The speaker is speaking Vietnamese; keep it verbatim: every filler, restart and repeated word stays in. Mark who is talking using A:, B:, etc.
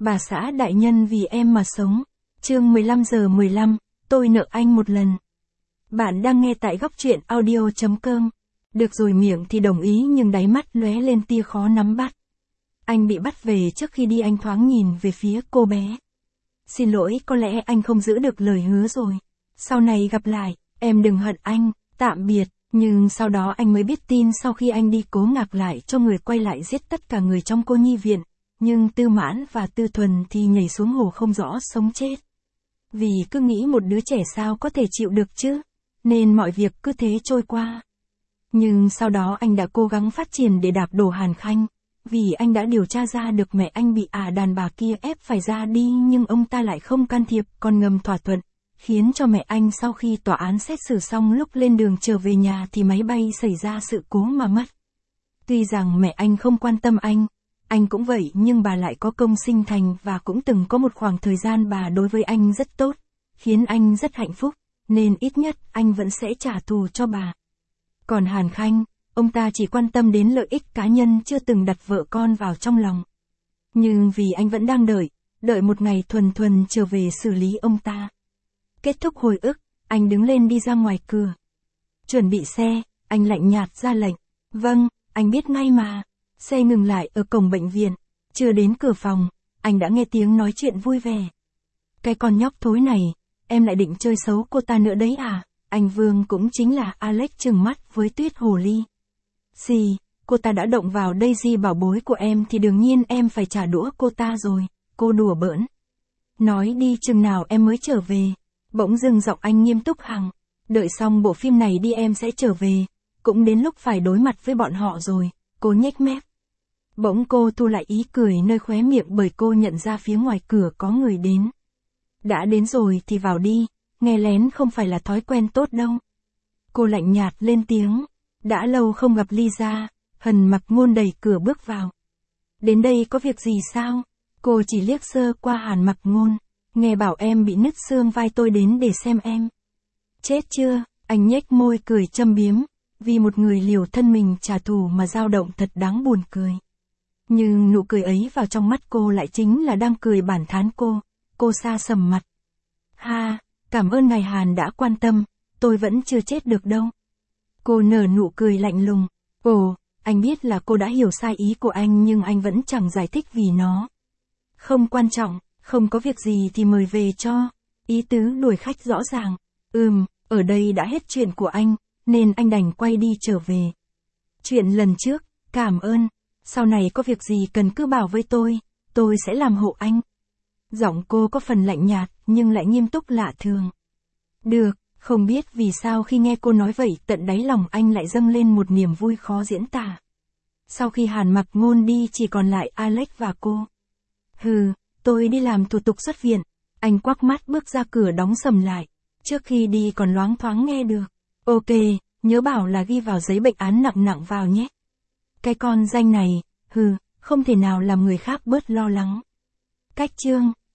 A: Bà xã đại nhân vì em mà sống. Chương mười lăm giờ mười lăm, tôi nợ anh một lần. Bạn đang nghe tại góc truyện audio chấm com. Được rồi, miệng thì đồng ý nhưng đáy mắt lóe lên tia khó nắm bắt. Anh bị bắt về trước khi đi, anh thoáng nhìn về phía cô bé. Xin lỗi, có lẽ anh không giữ được lời hứa rồi. Sau này gặp lại, em đừng hận anh, tạm biệt. Nhưng sau đó anh mới biết tin sau khi anh đi cố ngạc lại cho người quay lại giết tất cả người trong cô nhi viện. Nhưng Tư Mãn và Tư Thuần thì nhảy xuống hồ không rõ sống chết. Vì cứ nghĩ một đứa trẻ sao có thể chịu được chứ, nên mọi việc cứ thế trôi qua. Nhưng sau đó anh đã cố gắng phát triển để đạp đổ Hàn Khanh, vì anh đã điều tra ra được mẹ anh bị ả đàn bà kia ép phải ra đi, nhưng ông ta lại không can thiệp, còn ngầm thỏa thuận, khiến cho mẹ anh sau khi tòa án xét xử xong lúc lên đường trở về nhà thì máy bay xảy ra sự cố mà mất. Tuy rằng mẹ anh không quan tâm anh, anh cũng vậy, nhưng bà lại có công sinh thành và cũng từng có một khoảng thời gian bà đối với anh rất tốt, khiến anh rất hạnh phúc, nên ít nhất anh vẫn sẽ trả thù cho bà. Còn Hàn Khanh, ông ta chỉ quan tâm đến lợi ích cá nhân, chưa từng đặt vợ con vào trong lòng. Nhưng vì anh vẫn đang đợi, đợi một ngày Thuần Thuần trở về xử lý ông ta. Kết thúc hồi ức, anh đứng lên đi ra ngoài cửa. Chuẩn bị xe, anh lạnh nhạt ra lệnh. Vâng, anh biết ngay mà. Xe ngừng lại ở cổng bệnh viện. Chưa đến cửa phòng, anh đã nghe tiếng nói chuyện vui vẻ. Cái con nhóc thối này, em lại định chơi xấu cô ta nữa đấy à? Anh Vương cũng chính là Alex trừng mắt với Tuyết hồ ly. Xì, cô ta đã động vào Daisy bảo bối của em thì đương nhiên em phải trả đũa cô ta rồi. Cô đùa bỡn. Nói đi, chừng nào em mới trở về? Bỗng dưng giọng anh nghiêm túc hẳn. Đợi xong bộ phim này đi em sẽ trở về. Cũng đến lúc phải đối mặt với bọn họ rồi. Cô nhếch mép. Bỗng cô thu lại ý cười nơi khóe miệng bởi cô nhận ra phía ngoài cửa có người đến. Đã đến rồi thì vào đi, nghe lén không phải là thói quen tốt đâu. Cô lạnh nhạt lên tiếng. Đã lâu không gặp Lisa. Hần Mặc Ngôn đẩy cửa bước vào. Đến đây có việc gì sao? Cô chỉ liếc sơ qua Hàn Mặc Ngôn. Nghe bảo em bị nứt xương vai, tôi đến để xem em. Chết chưa? Anh nhếch môi cười châm biếm. Vì một người liều thân mình trả thù mà dao động thật đáng buồn cười. Nhưng nụ cười ấy vào trong mắt cô lại chính là đang cười bản thán cô. Cô xa sầm mặt. Ha, cảm ơn ngài Hàn đã quan tâm, tôi vẫn chưa chết được đâu. Cô nở nụ cười lạnh lùng. Ồ, anh biết là cô đã hiểu sai ý của anh nhưng anh vẫn chẳng giải thích vì nó. Không quan trọng, không có việc gì thì mời về cho. Ý tứ đuổi khách rõ ràng. Ừm, ở đây đã hết chuyện của anh, nên anh đành quay đi trở về. Chuyện lần trước, cảm ơn. Sau này có việc gì cần cứ bảo với tôi, tôi sẽ làm hộ anh. Giọng cô có phần lạnh nhạt, nhưng lại nghiêm túc lạ thường. Được, không biết vì sao khi nghe cô nói vậy tận đáy lòng anh lại dâng lên một niềm vui khó diễn tả. Sau khi Hàn Mặc Ngôn đi chỉ còn lại Alex và cô. Hừ, tôi đi làm thủ tục xuất viện. Anh quắc mắt bước ra cửa đóng sầm lại. Trước khi đi còn loáng thoáng nghe được. Ok, nhớ bảo là ghi vào giấy bệnh án nặng nặng vào nhé. Cái con danh này, hừ, không thể nào làm người khác bớt lo lắng. Cách chương